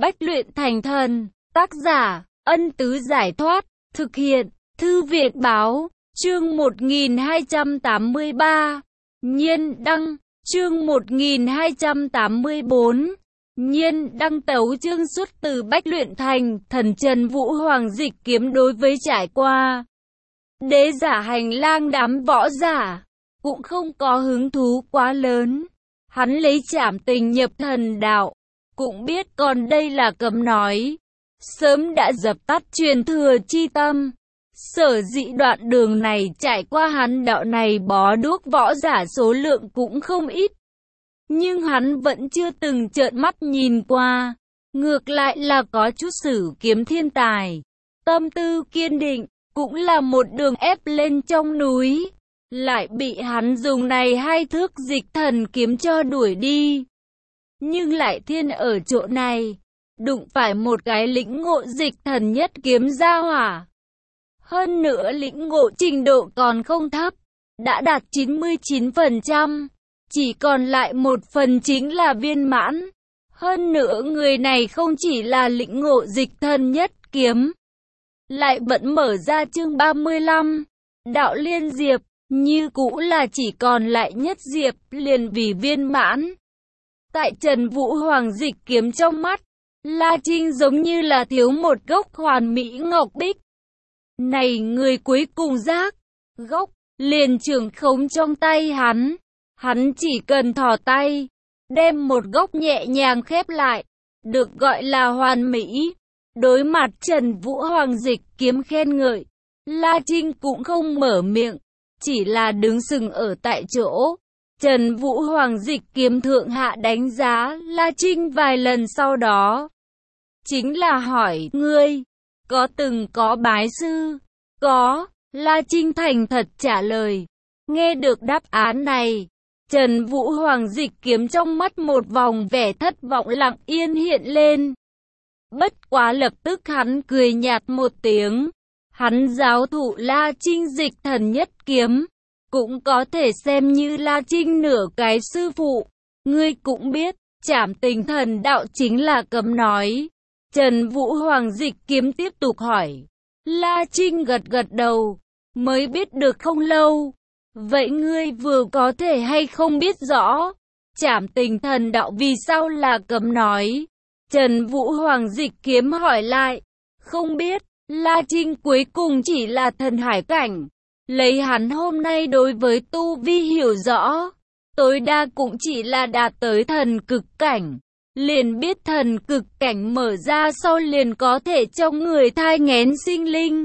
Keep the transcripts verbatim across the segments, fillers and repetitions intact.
Bách luyện thành thần. Tác giả, Ân Tứ Giải Thoát. Thực hiện, Thư Việt Báo. Chương một nghìn hai trăm tám mươi ba. Nhiên đăng. Chương một nghìn hai trăm tám mươi bốn. Nhiên đăng tấu chương xuất từ Bách luyện thành thần Trần Vũ Hoàng dịch kiếm. Đối với trải qua đế giả hành lang, đám võ giả cũng không có hứng thú quá lớn. Hắn lấy trảm tình nhập thần đạo, cũng biết còn đây là cấm nói, sớm đã dập tắt truyền thừa chi tâm. Sở dĩ đoạn đường này trải qua hắn đạo này bó đuốc võ giả số lượng cũng không ít, nhưng hắn vẫn chưa từng trợn mắt nhìn qua. Ngược lại là có chút sử kiếm thiên tài, tâm tư kiên định, cũng là một đường ép lên trong núi, lại bị hắn dùng này hai thước dịch thần kiếm cho đuổi đi. Nhưng lại thiên ở chỗ này, đụng phải một cái lĩnh ngộ dịch thần nhất kiếm gia hỏa. Hơn nữa lĩnh ngộ trình độ còn không thấp, đã đạt chín mươi chín phần trăm, chỉ còn lại một phần chính là viên mãn. Hơn nữa người này không chỉ là lĩnh ngộ dịch thần nhất kiếm, lại vẫn mở ra chương ba mươi lăm, đạo liên diệp, như cũ là chỉ còn lại nhất diệp liền vì viên mãn. Tại Trần Vũ Hoàng dịch kiếm trong mắt, La Trinh giống như là thiếu một gốc hoàn mỹ ngọc bích. Này người cuối cùng giác, gốc, liền trưởng khống trong tay hắn. Hắn chỉ cần thò tay, đem một gốc nhẹ nhàng khép lại, được gọi là hoàn mỹ. Đối mặt Trần Vũ Hoàng dịch kiếm khen ngợi, La Trinh cũng không mở miệng, chỉ là đứng sừng ở tại chỗ. Trần Vũ Hoàng dịch kiếm thượng hạ đánh giá La Trinh vài lần, sau đó chính là hỏi, ngươi có từng có bái sư? Có, La Trinh thành thật trả lời. Nghe được đáp án này, Trần Vũ Hoàng dịch kiếm trong mắt một vòng vẻ thất vọng lặng yên hiện lên. Bất quá lập tức hắn cười nhạt một tiếng. Hắn giáo thụ La Trinh dịch thần nhất kiếm, cũng có thể xem như La Trinh nửa cái sư phụ. Ngươi cũng biết, trảm tình thần đạo chính là cấm nói. Trần Vũ Hoàng dịch kiếm tiếp tục hỏi. La Trinh gật gật đầu, mới biết được không lâu. Vậy ngươi vừa có thể hay không biết rõ, trảm tình thần đạo vì sao là cấm nói? Trần Vũ Hoàng dịch kiếm hỏi lại. Không biết. La Trinh cuối cùng chỉ là thần hải cảnh. Lấy hắn hôm nay đối với tu vi hiểu rõ, tối đa cũng chỉ là đạt tới thần cực cảnh. Liền biết thần cực cảnh mở ra sau liền có thể trong người thai nghén sinh linh.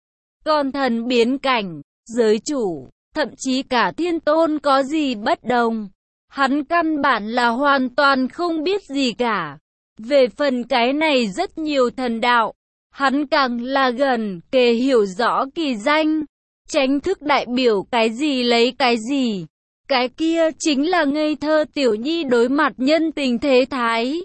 Còn thần biến cảnh, giới chủ, thậm chí cả thiên tôn có gì bất đồng, hắn căn bản là hoàn toàn không biết gì cả. Về phần cái này rất nhiều thần đạo, hắn càng là gần kề hiểu rõ kỳ danh, tránh thức đại biểu cái gì lấy cái gì. Cái kia chính là ngây thơ tiểu nhi đối mặt nhân tình thế thái.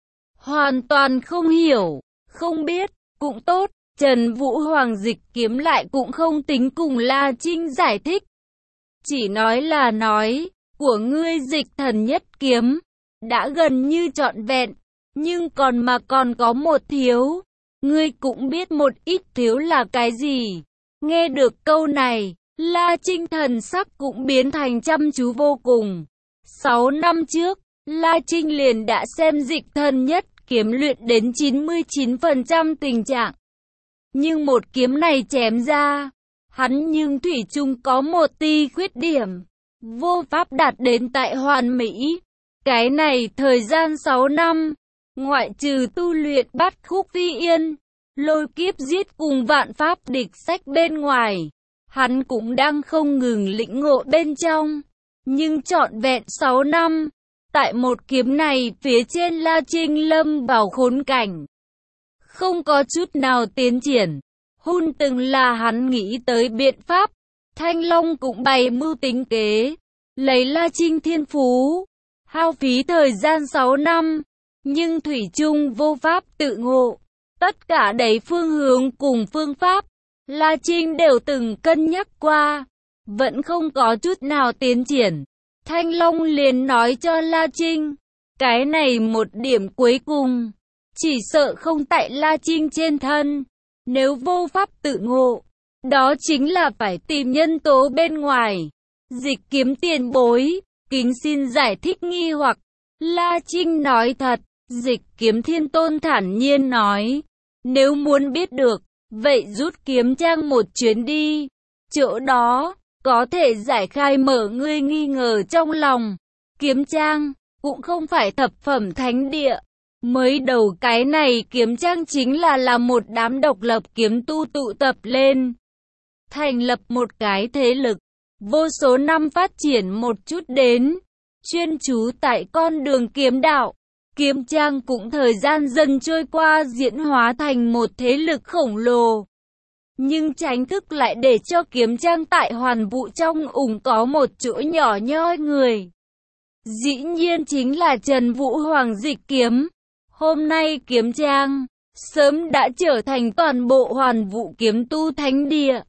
Hoàn toàn không hiểu, không biết, cũng tốt. Trần Vũ Hoàng dịch kiếm lại cũng không tính cùng La Trinh giải thích. Chỉ nói là nói, của ngươi dịch thần nhất kiếm, đã gần như trọn vẹn, nhưng còn mà còn có một thiếu. Ngươi cũng biết một ít thiếu là cái gì. Nghe được câu này, La Trinh thần sắc cũng biến thành chăm chú vô cùng. Sáu năm trước, La Trinh liền đã xem dịch thần nhất kiếm luyện đến chín mươi chín phần trăm tình trạng. Nhưng một kiếm này chém ra, hắn nhưng thủy chung có một tia khuyết điểm, vô pháp đạt đến tại hoàn mỹ. Cái này thời gian sáu năm, ngoại trừ tu luyện bát khúc phi yên, lôi kiếp giết cùng vạn pháp địch sách bên ngoài, hắn cũng đang không ngừng lĩnh ngộ bên trong. Nhưng trọn vẹn sáu năm, tại một kiếm này phía trên La Trinh lâm vào khốn cảnh, không có chút nào tiến triển. Hun từng là hắn nghĩ tới biện pháp, Thanh Long cũng bày mưu tính kế, lấy La Trinh thiên phú, hao phí thời gian sáu năm, nhưng thủy chung vô pháp tự ngộ. Tất cả đầy phương hướng cùng phương pháp, La Trinh đều từng cân nhắc qua, vẫn không có chút nào tiến triển. Thanh Long liền nói cho La Trinh, cái này một điểm cuối cùng, chỉ sợ không tại La Trinh trên thân. Nếu vô pháp tự ngộ, đó chính là phải tìm nhân tố bên ngoài. Dịch Kiếm tiền bối, kính xin giải thích nghi hoặc. La Trinh nói thật. Dịch Kiếm Thiên Tôn thản nhiên nói, nếu muốn biết được, vậy rút kiếm trang một chuyến đi. Chỗ đó, có thể giải khai mở ngươi nghi ngờ trong lòng. Kiếm trang, cũng không phải thập phẩm thánh địa. Mới đầu cái này kiếm trang chính là là một đám độc lập kiếm tu tụ tập lên. Thành lập một cái thế lực, vô số năm phát triển một chút đến. Chuyên chú tại con đường kiếm đạo. Kiếm trang cũng thời gian dần trôi qua diễn hóa thành một thế lực khổng lồ. Nhưng tránh thức lại để cho kiếm trang tại hoàn vũ trong ủng có một chỗ nhỏ nhoi người. Dĩ nhiên chính là Trần Vũ Hoàng Dịch Kiếm. Hôm nay kiếm trang, sớm đã trở thành toàn bộ hoàn vũ kiếm tu thánh địa.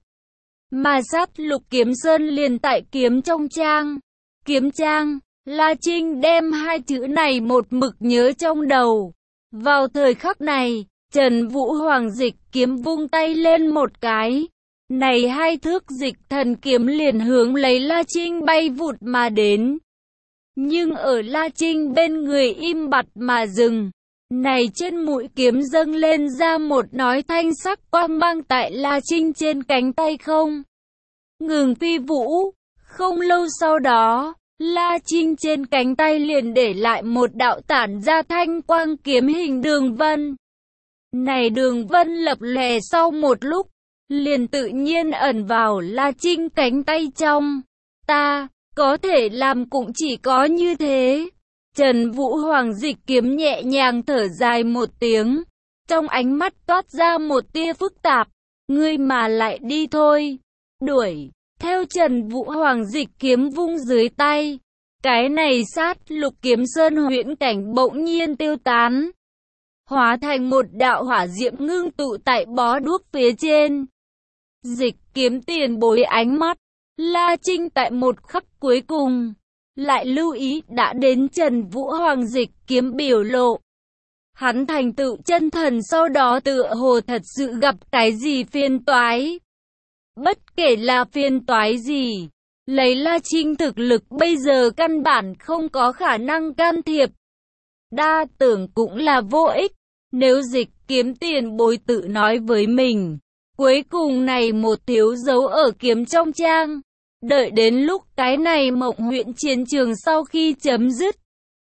Mà sát lục kiếm sơn liền tại kiếm trong trang. Kiếm trang, La Trinh đem hai chữ này một mực nhớ trong đầu. Vào thời khắc này, Trần Vũ Hoàng Dịch Kiếm vung tay lên một cái. Này hai thước dịch thần kiếm liền hướng lấy La Trinh bay vụt mà đến. Nhưng ở La Trinh bên người im bặt mà dừng. Này trên mũi kiếm dâng lên ra một nói thanh sắc quang mang tại La Trinh trên cánh tay không ngừng phi vũ. Không lâu sau đó, La Trinh trên cánh tay liền để lại một đạo tản ra thanh quang kiếm hình đường vân. Này đường vân lập lòe sau một lúc, liền tự nhiên ẩn vào La Trinh cánh tay trong. Ta, có thể làm cũng chỉ có như thế. Trần Vũ Hoàng Dịch Kiếm nhẹ nhàng thở dài một tiếng. Trong ánh mắt toát ra một tia phức tạp. Ngươi mà lại đi thôi. Đuổi. Theo Trần Vũ Hoàng Dịch Kiếm vung dưới tay. Cái này sát lục kiếm sơn huyễn cảnh bỗng nhiên tiêu tán. Hóa thành một đạo hỏa diệm ngưng tụ tại bó đuốc phía trên. Dịch Kiếm tiền bối ánh mắt. La Trinh tại một khắc cuối cùng. Lại lưu ý đã đến Trần Vũ Hoàng Dịch Kiếm biểu lộ. Hắn thành tựu chân thần sau đó tựa hồ thật sự gặp cái gì phiền toái. Bất kể là phiền toái gì, lấy La Trinh thực lực bây giờ căn bản không có khả năng can thiệp. Đa tưởng cũng là vô ích. Nếu Dịch Kiếm tiền bối tự nói với mình, cuối cùng này một thiếu dấu ở kiếm trong trang. Đợi đến lúc cái này mộng huyễn chiến trường sau khi chấm dứt,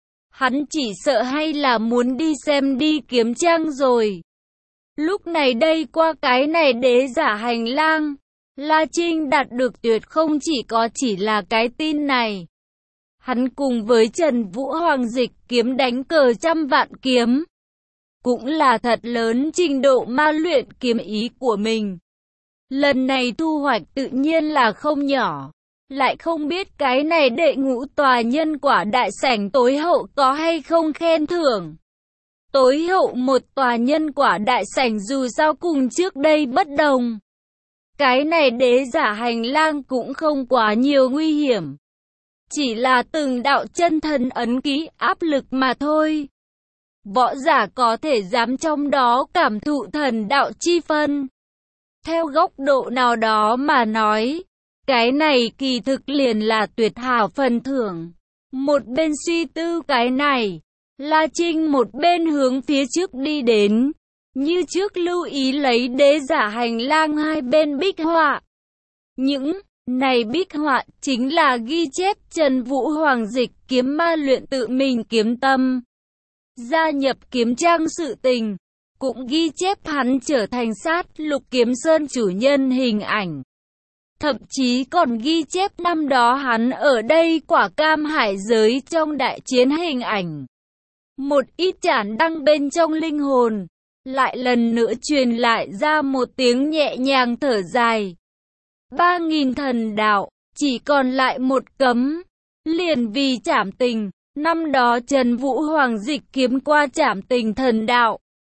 hắn chỉ sợ hay là muốn đi xem đi kiếm trang rồi. Lúc này đây qua cái này đế giả hành lang, La Trinh đạt được tuyệt không chỉ có chỉ là cái tin này. Hắn cùng với Trần Vũ Hoàng Dịch Kiếm đánh cờ trăm vạn kiếm. Cũng là thật lớn trình độ ma luyện kiếm ý của mình. Lần này thu hoạch tự nhiên là không nhỏ. Lại không biết cái này đệ ngũ tòa nhân quả đại sảnh tối hậu có hay không khen thưởng. Tối hậu một tòa nhân quả đại sảnh dù sao cùng trước đây bất đồng. Cái này đế giả hành lang cũng không quá nhiều nguy hiểm. Chỉ là từng đạo chân thần ấn ký áp lực mà thôi. Võ giả có thể dám trong đó cảm thụ thần đạo chi phân. Theo góc độ nào đó mà nói, cái này kỳ thực liền là tuyệt hảo phần thưởng. Một bên suy tư cái này, La Trinh một bên hướng phía trước đi đến. Như trước lưu ý lấy đế giả hành lang hai bên bích họa. Những này bích họa chính là ghi chép Trần Vũ Hoàng Dịch Kiếm ma luyện tự mình kiếm tâm. Gia nhập kiếm trang sự tình, cũng ghi chép hắn trở thành sát lục kiếm sơn chủ nhân hình ảnh. Thậm chí còn ghi chép năm đó hắn ở đây quả cam hải giới trong đại chiến hình ảnh. Một ít chản đăng bên trong linh hồn, lại lần nữa truyền lại ra một tiếng nhẹ nhàng thở dài. Ba nghìn thần đạo, chỉ còn lại một cấm. Liền vì trảm tình, năm đó Trần Vũ Hoàng Dịch Kiếm qua trảm tình thần đạo.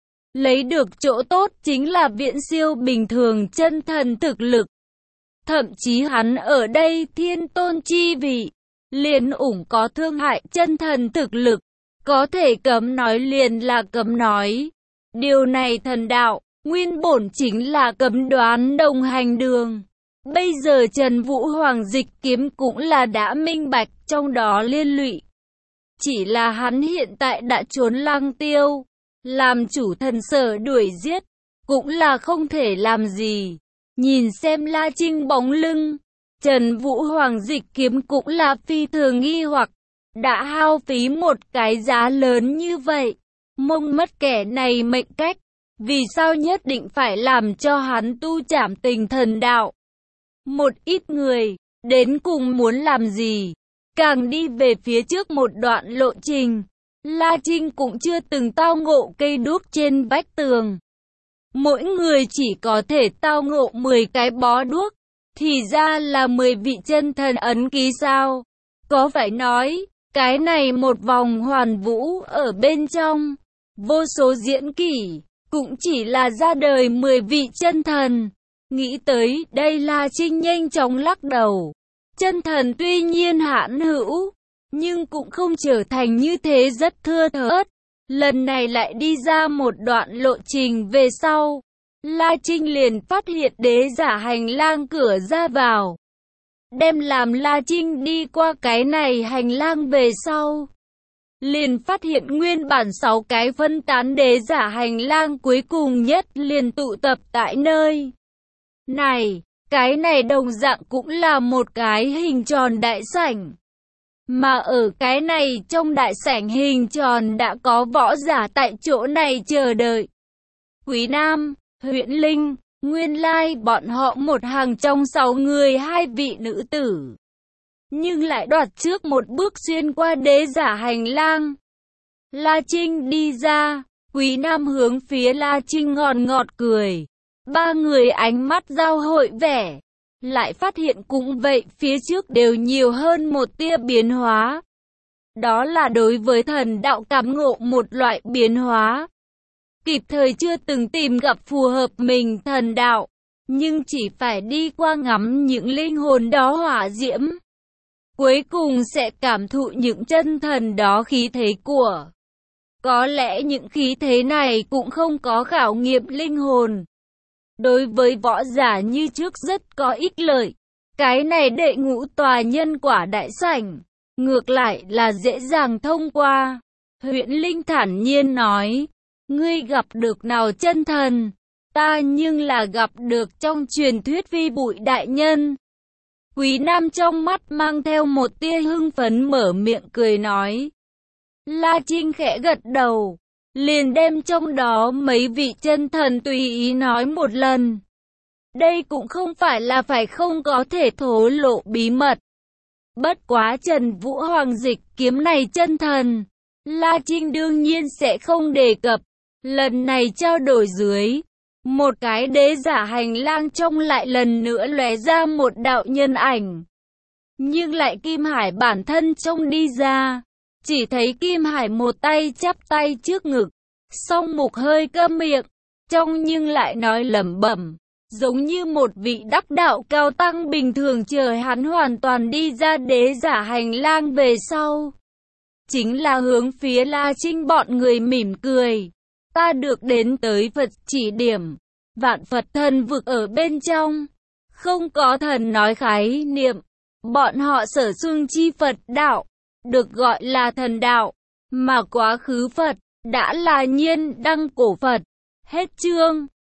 Lấy được chỗ tốt chính là viễn siêu bình thường chân thần thực lực. Thậm chí hắn ở đây thiên tôn chi vị, liền ủng có thương hại chân thần thực lực. có thể cấm nói liền là cấm nói. Điều này thần đạo, nguyên bổn chính là cấm đoán đồng hành đường. Bây giờ Trần Vũ Hoàng dịch kiếm cũng là đã minh bạch trong đó liên lụy. Chỉ là hắn hiện tại đã trốn Lăng Tiêu, làm chủ thần sở đuổi giết, cũng là không thể làm gì. Nhìn xem La Trinh bóng lưng, Trần Vũ Hoàng dịch kiếm cũng là phi thường nghi hoặc, đã hao phí một cái giá lớn như vậy, mông mất kẻ này mệnh cách, vì sao nhất định phải làm cho hắn tu trảm tình thần đạo. Một ít người, đến cùng muốn làm gì? Càng đi về phía trước một đoạn lộ trình, La Trinh cũng chưa từng tao ngộ cây đuốc trên vách tường. Mỗi người chỉ có thể tao ngộ mười cái bó đuốc, thì ra là mười vị chân thần ấn ký sao? Có phải nói, cái này một vòng hoàn vũ ở bên trong, vô số diễn kỷ, cũng chỉ là ra đời mười vị chân thần. Nghĩ tới đây La Trinh nhanh chóng lắc đầu. Chân thần tuy nhiên hãn hữu, nhưng cũng không trở thành như thế rất thưa thớt. Lần này lại đi ra một đoạn lộ trình về sau, La Trinh liền phát hiện đế giả hành lang cửa ra vào. Đem làm La Trinh đi qua cái này hành lang về sau, liền phát hiện nguyên bản sáu cái phân tán đế giả hành lang cuối cùng nhất liền tụ tập tại nơi này. Cái này đồng dạng cũng là một cái hình tròn đại sảnh. Mà ở cái này trong đại sảnh hình tròn đã có võ giả tại chỗ này chờ đợi. Quý Nam, Huyễn Linh, nguyên lai bọn họ một hàng trong sáu người hai vị nữ tử. Nhưng lại đoạt trước một bước xuyên qua đế giả hành lang. La Trinh đi ra, Quý Nam hướng phía La Trinh ngọt ngọt cười. Ba người ánh mắt giao hội vẻ, lại phát hiện cũng vậy phía trước đều nhiều hơn một tia biến hóa. Đó là đối với thần đạo cảm ngộ một loại biến hóa. Kịp thời chưa từng tìm gặp phù hợp mình thần đạo, nhưng chỉ phải đi qua ngắm những linh hồn đó hỏa diễm. Cuối cùng sẽ cảm thụ những chân thần đó khí thế của. Có lẽ những khí thế này cũng không có khảo nghiệm linh hồn. Đối với võ giả như trước rất có ích lợi. Cái này đệ ngũ tòa nhân quả đại sảnh, ngược lại là dễ dàng thông qua. Huyễn Linh thản nhiên nói, ngươi gặp được nào chân thần, ta nhưng là gặp được trong truyền thuyết vi bụi đại nhân. Quý Nam trong mắt mang theo một tia hưng phấn mở miệng cười nói. La Trinh khẽ gật đầu, liền đem trong đó mấy vị chân thần tùy ý nói một lần. Đây cũng không phải là phải không có thể thổ lộ bí mật. Bất quá Trần Vũ Hoàng dịch kiếm này chân thần, La Trinh đương nhiên sẽ không đề cập. Lần này trao đổi dưới, một cái đế giả hành lang trong lại lần nữa lóe ra một đạo nhân ảnh. Nhưng lại Kim Hải bản thân trông đi ra. Chỉ thấy Kim Hải một tay chắp tay trước ngực, song mục hơi câm miệng, trông nhưng lại nói lẩm bẩm, giống như một vị đắc đạo cao tăng bình thường chờ hắn hoàn toàn đi ra đế giả hành lang về sau. Chính là hướng phía La Trinh bọn người mỉm cười. Ta được đến tới Phật chỉ điểm, vạn Phật thần vực ở bên trong, không có thần nói khái niệm, bọn họ sở xưng chi Phật đạo, được gọi là thần đạo, mà quá khứ Phật, đã là nhiên đăng cổ Phật. Hết chương.